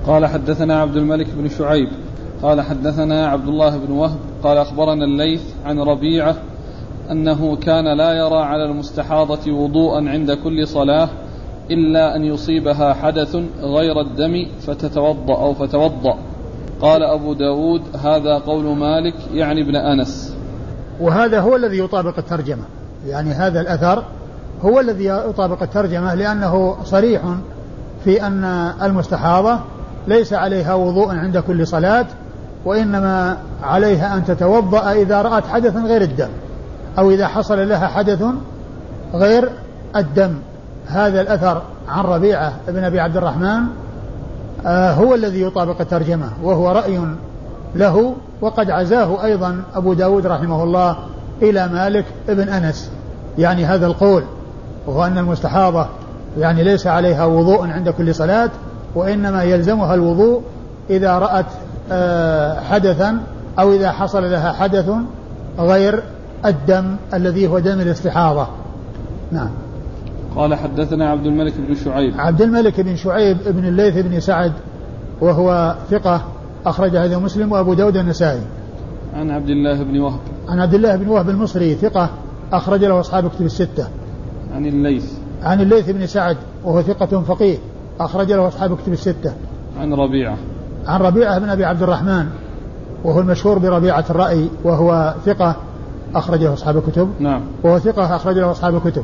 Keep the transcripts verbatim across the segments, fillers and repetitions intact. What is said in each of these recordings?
قال حدثنا عبد الملك بن شعيب قال حدثنا عبد الله بن وهب قال أخبرنا الليث عن ربيعة أنه كان لا يرى على المستحاضة وضوءا عند كل صلاة إلا أن يصيبها حدث غير الدم فتتوضأ أو فتوضأ. قال أبو داود هذا قول مالك يعني ابن أنس. وهذا هو الذي يطابق الترجمة، يعني هذا الأثر هو الذي يطابق الترجمة، لأنه صريح في أن المستحاضة ليس عليها وضوء عند كل صلاة، وإنما عليها أن تتوضأ إذا رأت حدثا غير الدم أو إذا حصل لها حدث غير الدم. هذا الأثر عن ربيعة ابن أبي عبد الرحمن آه هو الذي يطابق الترجمة، وهو رأي له، وقد عزاه أيضا أبو داود رحمه الله إلى مالك ابن أنس، يعني هذا القول، وهو أن المستحاضة يعني ليس عليها وضوء عند كل صلاة، وإنما يلزمها الوضوء إذا رأت آه حدثا أو إذا حصل لها حدث غير الدم الذي هو دم الاستحاضة. نعم. قال حدثنا عبد الملك بن شعيب عبد الملك بن شعيب ابن الليث بن سعد وهو ثقة أخرج هذا مسلم وأبو داود النسائي. عن عبد الله بن وهب عن عبد الله بن وهب المصري ثقة أخرج له أصحاب كتب الستة. عن الليث عن الليث بن سعد وهو ثقة فقيه أخرج له أصحاب كتب الستة. عن ربيعة عن ربيعة بن أبي عبد الرحمن وهو المشهور بربيعة الرأي وهو ثقة أخرج له أصحاب الكتب. نعم. وهو ثقة أخرج له أصحاب الكتب.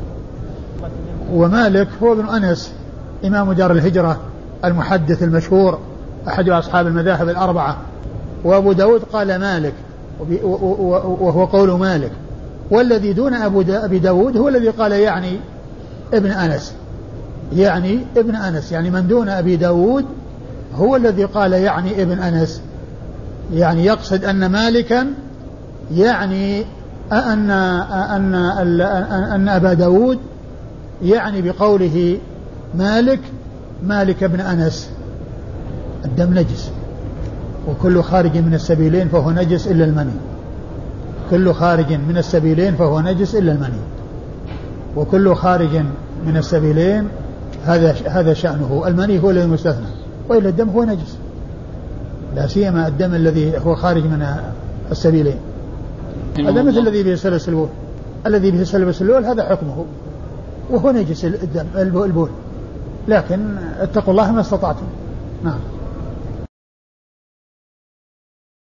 ومالك هو ابن أنس إمام دار الهجرة المحدث المشهور أحد أصحاب المذاهب الأربعة. وأبو داود قال مالك وهو قول مالك، والذي دون أبي داود هو الذي قال يعني ابن أنس، يعني ابن أنس، يعني من دون أبي داود هو الذي قال يعني ابن أنس، يعني يقصد أن مالكا يعني أن, أن, أن, أن أبا داود يعني بقوله مالك مالك ابن أنس الدم نجس، وكل خارج من السبيلين فهو نجس إلا المني، كل خارج من السبيلين فهو نجس إلا المني، وكل خارج من السبيلين هذا هذا شأنه، المني هو الذي مستثنى، وإلا الدم هو نجس، لا سيما الدم الذي هو خارج من السبيلين. هذا مثل الذي به سلس البول، الذي به سلس البول هذا حكمه وهو نجس الدم البول، لكن اتقوا الله ما استطعتم. نعم.